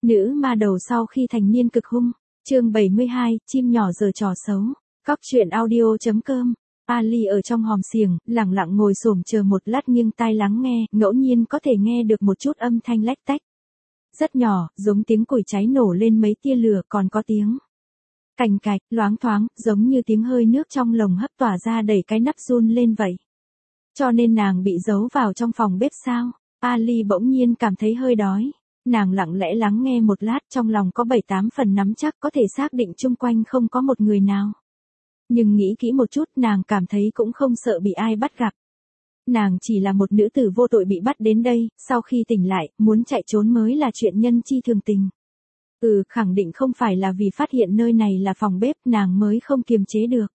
Nữ ma đầu sau khi thành niên cực hung. Chương 72, chim nhỏ giở trò xấu. Cóc truyện audio.com. Ali ở trong hòm xiềng, lặng lặng ngồi xổm chờ một lát nghiêng tai lắng nghe, ngẫu nhiên có thể nghe được một chút âm thanh lách tách. Rất nhỏ, giống tiếng củi cháy nổ lên mấy tia lửa, còn có tiếng cành cạch, loáng thoáng, giống như tiếng hơi nước trong lồng hấp tỏa ra đẩy cái nắp run lên vậy. Cho nên nàng bị giấu vào trong phòng bếp sao? Ali bỗng nhiên cảm thấy hơi đói. Nàng lặng lẽ lắng nghe một lát, trong lòng có 7-8 phần nắm chắc có thể xác định chung quanh không có một người nào. Nhưng nghĩ kỹ một chút, nàng cảm thấy cũng không sợ bị ai bắt gặp. Nàng chỉ là một nữ tử vô tội bị bắt đến đây, sau khi tỉnh lại, muốn chạy trốn mới là chuyện nhân chi thường tình. Khẳng định không phải là vì phát hiện nơi này là phòng bếp nàng mới không kiềm chế được.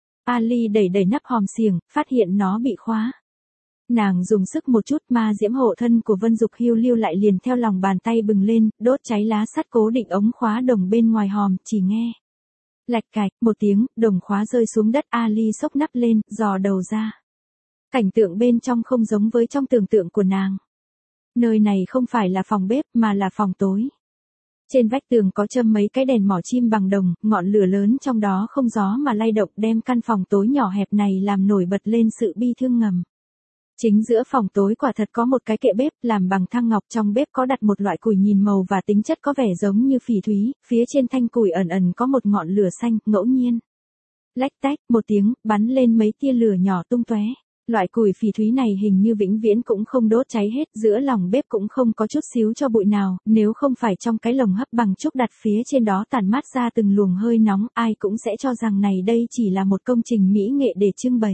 Ali đẩy nắp hòm xiềng, phát hiện nó bị khóa. Nàng dùng sức một chút, ma diễm hộ thân của Vân Dục Hưu Lưu lại liền theo lòng bàn tay bừng lên, đốt cháy lá sắt cố định ống khóa đồng bên ngoài hòm, chỉ nghe lạch cạch một tiếng, đồng khóa rơi xuống đất. Ali xốc nắp lên, dò đầu ra. Cảnh tượng bên trong không giống với trong tưởng tượng của nàng. Nơi này không phải là phòng bếp mà là phòng tối. Trên vách tường có châm mấy cái đèn mỏ chim bằng đồng, ngọn lửa lớn trong đó không gió mà lay động đem căn phòng tối nhỏ hẹp này làm nổi bật lên sự bi thương ngầm. Chính giữa phòng tối quả thật có một cái kệ bếp làm bằng than ngọc, trong bếp có đặt một loại củi nhìn màu và tính chất có vẻ giống như phỉ thúy, phía trên thanh củi ẩn ẩn có một ngọn lửa xanh, ngẫu nhiên. Lách tách, một tiếng, bắn lên mấy tia lửa nhỏ tung tóe. Loại củi phỉ thúy này hình như vĩnh viễn cũng không đốt cháy hết, giữa lòng bếp cũng không có chút xíu cho bụi nào, nếu không phải trong cái lồng hấp bằng trúc đặt phía trên đó tản mát ra từng luồng hơi nóng, ai cũng sẽ cho rằng này đây chỉ là một công trình mỹ nghệ để trưng bày.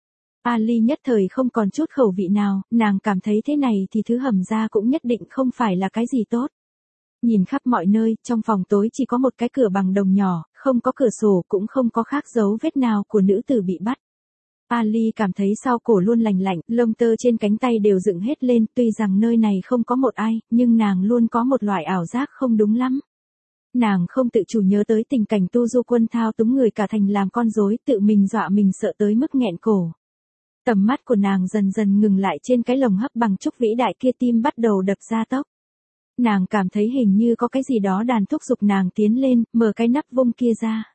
Ali nhất thời không còn chút khẩu vị nào, nàng cảm thấy thế này thì thứ hầm ra cũng nhất định không phải là cái gì tốt. Nhìn khắp mọi nơi, trong phòng tối chỉ có một cái cửa bằng đồng nhỏ, không có cửa sổ cũng không có khác dấu vết nào của nữ tử bị bắt. Ali cảm thấy sau cổ luôn lành lạnh, lông tơ trên cánh tay đều dựng hết lên, tuy rằng nơi này không có một ai, nhưng nàng luôn có một loại ảo giác không đúng lắm. Nàng không tự chủ nhớ tới tình cảnh Tu Du Quân thao túng người cả thành làm con rối, tự mình dọa mình sợ tới mức nghẹn cổ. Tầm mắt của nàng dần dần ngừng lại trên cái lồng hấp bằng trúc vĩ đại kia, tim bắt đầu đập ra tốc. Nàng cảm thấy hình như có cái gì đó đàn thúc giục nàng tiến lên, mở cái nắp vung kia ra.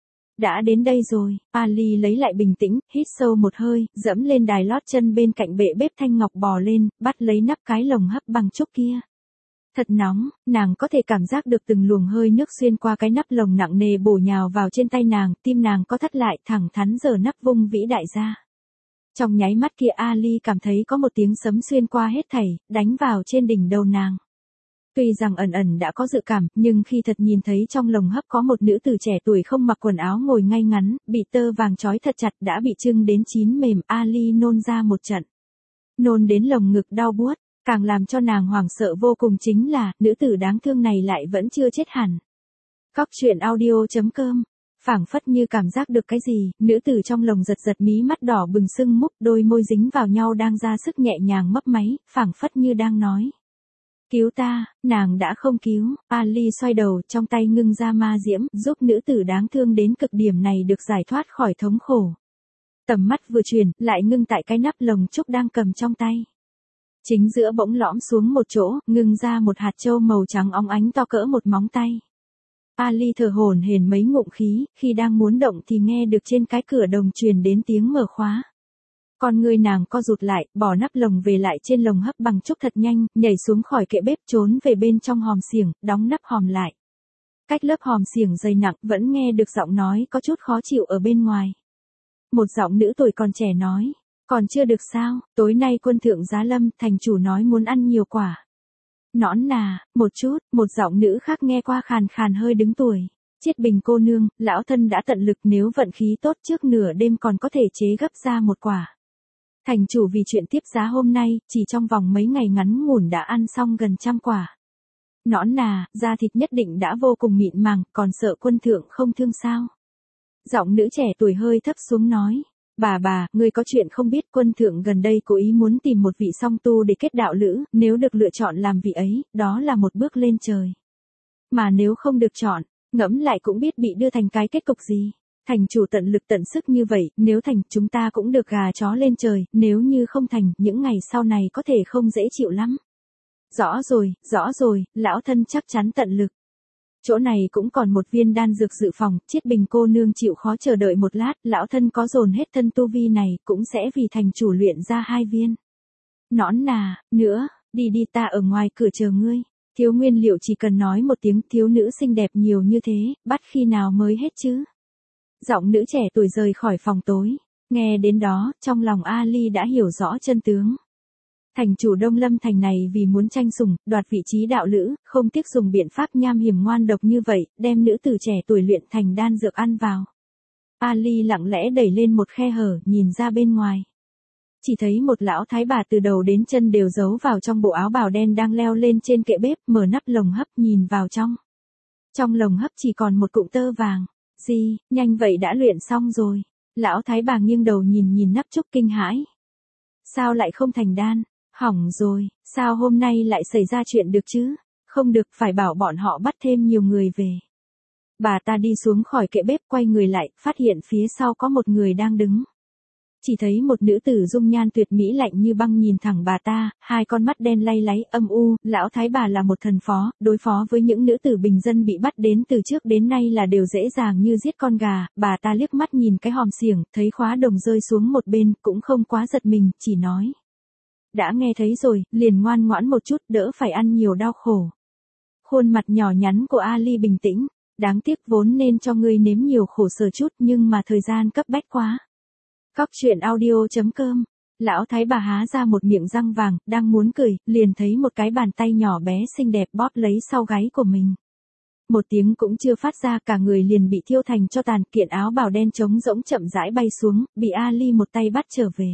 Đã đến đây rồi, Ali lấy lại bình tĩnh, hít sâu một hơi, dẫm lên đài lót chân bên cạnh bệ bếp thanh ngọc bò lên, bắt lấy nắp cái lồng hấp bằng trúc kia. Thật nóng, nàng có thể cảm giác được từng luồng hơi nước xuyên qua cái nắp lồng nặng nề bổ nhào vào trên tay nàng, tim nàng có thắt lại, thẳng thắn giở nắp vung vĩ đại ra. Trong nháy mắt kia Ali cảm thấy có một tiếng sấm xuyên qua hết thảy, đánh vào trên đỉnh đầu nàng. Tuy rằng ẩn ẩn đã có dự cảm, nhưng khi thật nhìn thấy trong lồng hấp có một nữ tử trẻ tuổi không mặc quần áo ngồi ngay ngắn, bị tơ vàng trói thật chặt đã bị trưng đến chín mềm, Ali nôn ra một trận. Nôn đến lồng ngực đau buốt, càng làm cho nàng hoảng sợ vô cùng chính là, nữ tử đáng thương này lại vẫn chưa chết hẳn. Cóc truyện audio.com. Phảng phất như cảm giác được cái gì, nữ tử trong lồng giật giật mí mắt đỏ bừng sưng múc, đôi môi dính vào nhau đang ra sức nhẹ nhàng mấp máy, phảng phất như đang nói. Cứu ta, nàng đã không cứu. Ali xoay đầu, trong tay ngưng ra ma diễm, giúp nữ tử đáng thương đến cực điểm này được giải thoát khỏi thống khổ. Tầm mắt vừa chuyển, lại ngưng tại cái nắp lồng trúc đang cầm trong tay. Chính giữa bỗng lõm xuống một chỗ, ngưng ra một hạt châu màu trắng óng ánh to cỡ một móng tay. Ali thở hổn hển mấy ngụm khí, khi đang muốn động thì nghe được trên cái cửa đồng truyền đến tiếng mở khóa. Con người nàng co rụt lại, bỏ nắp lồng về lại trên lồng hấp bằng trúc thật nhanh, nhảy xuống khỏi kệ bếp trốn về bên trong hòm xiềng, đóng nắp hòm lại. Cách lớp hòm xiềng dày nặng vẫn nghe được giọng nói có chút khó chịu ở bên ngoài. Một giọng nữ tuổi còn trẻ nói, còn chưa được sao, tối nay quân thượng giá lâm, thành chủ nói muốn ăn nhiều quả. Nõn nà, một chút, một giọng nữ khác nghe qua khàn khàn hơi đứng tuổi. Chiết Bình cô nương, lão thân đã tận lực, nếu vận khí tốt trước nửa đêm còn có thể chế gấp ra một quả. Thành chủ vì chuyện tiếp giá hôm nay, chỉ trong vòng mấy ngày ngắn ngủn đã ăn xong gần 100 quả. Nõn nà, da thịt nhất định đã vô cùng mịn màng, còn sợ quân thượng không thương sao. Giọng nữ trẻ tuổi hơi thấp xuống nói. Bà, ngươi có chuyện không biết, quân thượng gần đây cố ý muốn tìm một vị song tu để kết đạo lữ, nếu được lựa chọn làm vị ấy, đó là một bước lên trời. Mà nếu không được chọn, ngẫm lại cũng biết bị đưa thành cái kết cục gì. Thành chủ tận lực tận sức như vậy, nếu thành chúng ta cũng được gà chó lên trời, nếu như không thành, những ngày sau này có thể không dễ chịu lắm. Rõ rồi, lão thân chắc chắn tận lực. Chỗ này cũng còn một viên đan dược dự phòng, Chiết Bình cô nương chịu khó chờ đợi một lát, lão thân có dồn hết thân tu vi này, cũng sẽ vì thành chủ luyện ra 2 viên. Nõn nà, nữa, đi đi ta ở ngoài cửa chờ ngươi. Thiếu nguyên liệu chỉ cần nói một tiếng thiếu nữ xinh đẹp nhiều như thế, bắt khi nào mới hết chứ? Giọng nữ trẻ tuổi rời khỏi phòng tối. Nghe đến đó, trong lòng Ali đã hiểu rõ chân tướng. Thành chủ Đông Lâm thành này vì muốn tranh sủng, đoạt vị trí đạo lữ, không tiếc dùng biện pháp nham hiểm ngoan độc như vậy, đem nữ tử trẻ tuổi luyện thành đan dược ăn vào. Ali lặng lẽ đẩy lên một khe hở, nhìn ra bên ngoài. Chỉ thấy một lão thái bà từ đầu đến chân đều giấu vào trong bộ áo bào đen đang leo lên trên kệ bếp, mở nắp lồng hấp nhìn vào trong. Trong lồng hấp chỉ còn một cụm tơ vàng. Gì, nhanh vậy đã luyện xong rồi. Lão thái bà nghiêng đầu nhìn nắp trúc kinh hãi. Sao lại không thành đan? Hỏng rồi, sao hôm nay lại xảy ra chuyện được chứ? Không được, phải bảo bọn họ bắt thêm nhiều người về. Bà ta đi xuống khỏi kệ bếp quay người lại, phát hiện phía sau có một người đang đứng. Chỉ thấy một nữ tử dung nhan tuyệt mỹ lạnh như băng nhìn thẳng bà ta, 2 con mắt đen lay láy âm u, lão thái bà là một thần phó, đối phó với những nữ tử bình dân bị bắt đến từ trước đến nay là đều dễ dàng như giết con gà, bà ta liếc mắt nhìn cái hòm xiềng, thấy khóa đồng rơi xuống một bên, cũng không quá giật mình, chỉ nói. Đã nghe thấy rồi, liền ngoan ngoãn một chút, đỡ phải ăn nhiều đau khổ. Khuôn mặt nhỏ nhắn của Ali bình tĩnh, đáng tiếc vốn nên cho ngươi nếm nhiều khổ sở chút nhưng mà thời gian cấp bách quá. Cóc truyện audio.com. Lão thái bà há ra một miệng răng vàng, đang muốn cười, liền thấy một cái bàn tay nhỏ bé xinh đẹp bóp lấy sau gáy của mình. Một tiếng cũng chưa phát ra, cả người liền bị thiêu thành cho tàn, kiện áo bào đen trống rỗng chậm rãi bay xuống, bị Ali một tay bắt trở về.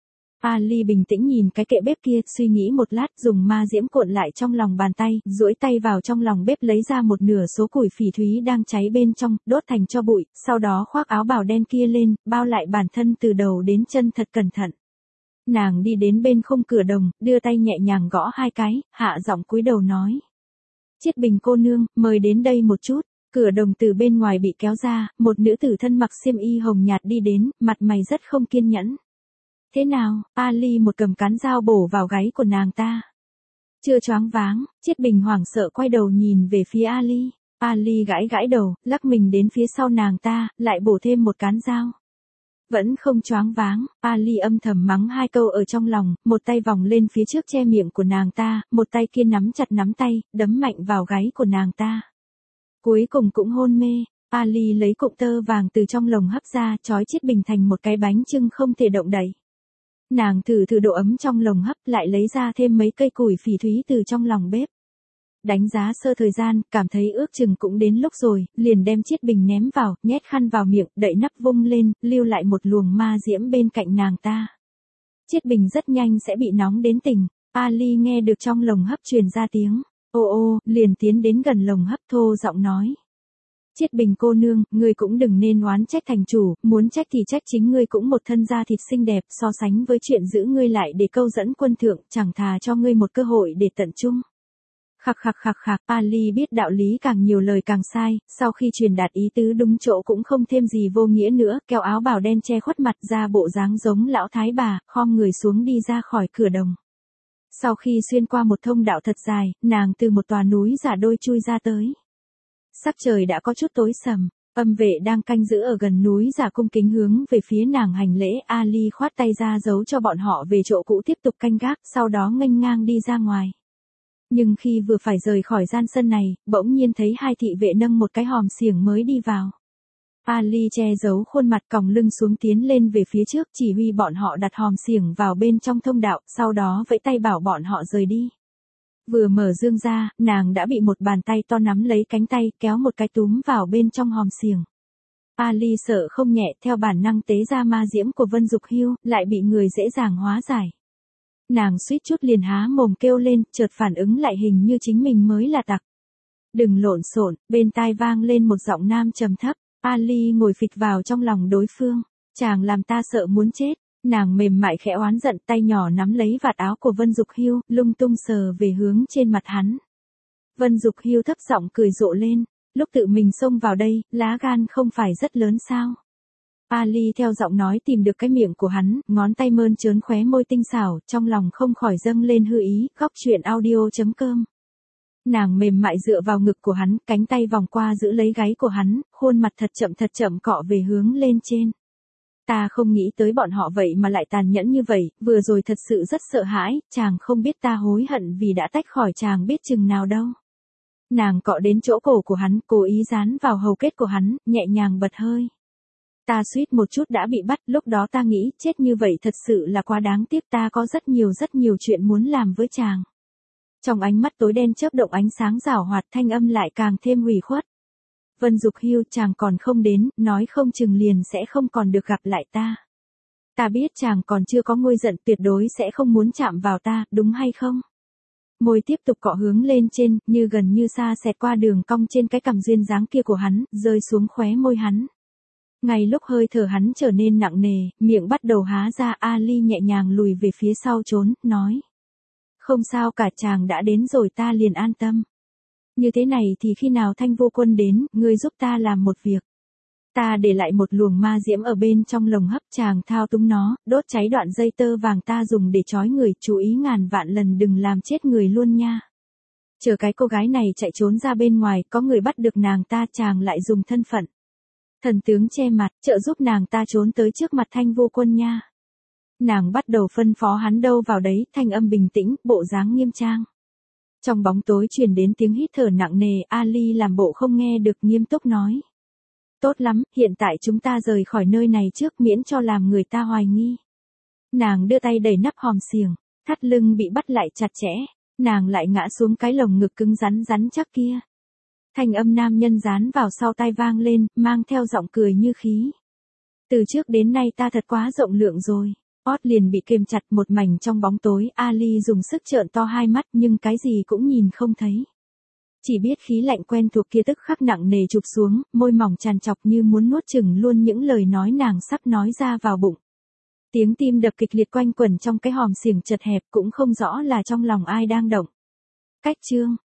Ali bình tĩnh nhìn cái kệ bếp kia, suy nghĩ một lát, dùng ma diễm cuộn lại trong lòng bàn tay, duỗi tay vào trong lòng bếp lấy ra một nửa số củi phỉ thúy đang cháy bên trong, đốt thành tro bụi, sau đó khoác áo bào đen kia lên, bao lại bản thân từ đầu đến chân thật cẩn thận. Nàng đi đến bên khung cửa đồng, đưa tay nhẹ nhàng gõ 2 cái, hạ giọng cúi đầu nói. Chiết Bình cô nương, mời đến đây một chút. Cửa đồng từ bên ngoài bị kéo ra, một nữ tử thân mặc xiêm y hồng nhạt đi đến, mặt mày rất không kiên nhẫn. Thế nào? Ali một cầm cán dao bổ vào gáy của nàng ta. Chưa choáng váng, Chiết Bình hoảng sợ quay đầu nhìn về phía Ali. Ali gãi đầu, lắc mình đến phía sau nàng ta, lại bổ thêm một cán dao. Vẫn không choáng váng, Ali âm thầm mắng 2 câu ở trong lòng, một tay vòng lên phía trước che miệng của nàng ta, một tay kia nắm chặt nắm tay, đấm mạnh vào gáy của nàng ta. Cuối cùng cũng hôn mê. Ali lấy cụm tơ vàng từ trong lồng hấp ra, trói Chiết Bình thành một cái bánh chưng không thể động đậy. Nàng thử độ ấm trong lồng hấp, lại lấy ra thêm mấy cây củi phỉ thúy từ trong lòng bếp. Đánh giá sơ thời gian, cảm thấy ước chừng cũng đến lúc rồi, liền đem Chiết Bình ném vào, nhét khăn vào miệng, đậy nắp vung lên, lưu lại một luồng ma diễm bên cạnh nàng ta. Chiết Bình rất nhanh sẽ bị nóng đến tỉnh. Ali nghe được trong lồng hấp truyền ra tiếng ô, liền tiến đến gần lồng hấp thô giọng nói. Chiết Bình cô nương, ngươi cũng đừng nên oán trách thành chủ, muốn trách thì trách chính ngươi, cũng một thân da thịt xinh đẹp, so sánh với chuyện giữ ngươi lại để câu dẫn quân thượng, chẳng thà cho ngươi một cơ hội để tận trung. Khạc, Ali biết đạo lý càng nhiều lời càng sai, sau khi truyền đạt ý tứ đúng chỗ cũng không thêm gì vô nghĩa nữa, kéo áo bào đen che khuất mặt ra bộ dáng giống lão thái bà, khom người xuống đi ra khỏi cửa đồng. Sau khi xuyên qua một thông đạo thật dài, nàng từ một tòa núi giả đôi chui ra tới. Sắc trời đã có chút tối sầm, âm vệ đang canh giữ ở gần núi giả cung kính hướng về phía nàng hành lễ. Ali khoát tay ra giấu cho bọn họ về chỗ cũ tiếp tục canh gác, sau đó nghênh ngang đi ra ngoài. Nhưng khi vừa phải rời khỏi gian sân này, bỗng nhiên thấy 2 thị vệ nâng một cái hòm xiềng mới đi vào. Ali che giấu khuôn mặt còng lưng xuống tiến lên về phía trước, chỉ huy bọn họ đặt hòm xiềng vào bên trong thông đạo, sau đó vẫy tay bảo bọn họ rời đi. Vừa mở dương ra, nàng đã bị một bàn tay to nắm lấy cánh tay, kéo một cái túm vào bên trong hòm xiềng. Ali sợ không nhẹ, theo bản năng tế ra ma diễm của Vân Dục Hưu, lại bị người dễ dàng hóa giải. Nàng suýt chút liền há mồm kêu lên, chợt phản ứng lại hình như chính mình mới là tặc. Đừng lộn xộn, bên tai vang lên một giọng nam trầm thấp. Ali ngồi phịch vào trong lòng đối phương. Chàng làm ta sợ muốn chết. Nàng mềm mại khẽ oán giận, tay nhỏ nắm lấy vạt áo của Vân Dục Hưu, lung tung sờ về hướng trên mặt hắn. Vân Dục Hưu thấp giọng cười rộ lên. Lúc tự mình xông vào đây, lá gan không phải rất lớn sao? Ali theo giọng nói tìm được cái miệng của hắn, ngón tay mơn trớn khóe môi tinh xảo, trong lòng không khỏi dâng lên hư ý, góc chuyện audio.com. Nàng mềm mại dựa vào ngực của hắn, cánh tay vòng qua giữ lấy gáy của hắn, khuôn mặt thật chậm cọ về hướng lên trên. Ta không nghĩ tới bọn họ vậy mà lại tàn nhẫn như vậy, vừa rồi thật sự rất sợ hãi, chàng không biết ta hối hận vì đã tách khỏi chàng biết chừng nào đâu. Nàng cọ đến chỗ cổ của hắn, cố ý dán vào hầu kết của hắn, nhẹ nhàng bật hơi. Ta suýt một chút đã bị bắt, lúc đó ta nghĩ chết như vậy thật sự là quá đáng tiếc, ta có rất nhiều chuyện muốn làm với chàng. Trong ánh mắt tối đen chớp động ánh sáng giảo hoạt, thanh âm lại càng thêm ủy khuất. Vân Dục Hưu, chàng còn không đến, nói không chừng liền sẽ không còn được gặp lại ta. Ta biết chàng còn chưa có nguôi giận, tuyệt đối sẽ không muốn chạm vào ta, đúng hay không? Môi tiếp tục cọ hướng lên trên, như gần như xa xẹt qua đường cong trên cái cằm duyên dáng kia của hắn, rơi xuống khóe môi hắn. Ngay lúc hơi thở hắn trở nên nặng nề, miệng bắt đầu há ra, Ali nhẹ nhàng lùi về phía sau trốn, nói. Không sao cả, chàng đã đến rồi, ta liền an tâm. Như thế này thì khi nào Thanh Vô Quân đến, ngươi giúp ta làm một việc. Ta để lại một luồng ma diễm ở bên trong lồng hấp, chàng thao túng nó, đốt cháy đoạn dây tơ vàng ta dùng để trói người, chú ý ngàn vạn lần đừng làm chết người luôn nha. Chờ cái cô gái này chạy trốn ra bên ngoài, có người bắt được nàng ta, chàng lại dùng thân phận thần tướng che mặt, trợ giúp nàng ta trốn tới trước mặt Thanh Vô Quân nha. Nàng bắt đầu phân phó hắn đâu vào đấy, thanh âm bình tĩnh, bộ dáng nghiêm trang. Trong bóng tối truyền đến tiếng hít thở nặng nề, Ali làm bộ không nghe được, nghiêm túc nói. Tốt lắm, hiện tại chúng ta rời khỏi nơi này trước, miễn cho làm người ta hoài nghi. Nàng đưa tay đẩy nắp hòm xiềng, thắt lưng bị bắt lại chặt chẽ, nàng lại ngã xuống cái lồng ngực cứng rắn chắc kia. Thanh âm nam nhân dán vào sau tai vang lên, mang theo giọng cười như khí. Từ trước đến nay ta thật quá rộng lượng rồi. Ót liền bị kềm chặt một mảnh trong bóng tối, Ali dùng sức trợn to hai mắt nhưng cái gì cũng nhìn không thấy. Chỉ biết khí lạnh quen thuộc kia tức khắc nặng nề chụp xuống, môi mỏng tràn trọc như muốn nuốt chửng luôn những lời nói nàng sắp nói ra vào bụng. Tiếng tim đập kịch liệt quanh quẩn trong cái hòm xiềng chật hẹp, cũng không rõ là trong lòng ai đang động. Cách chương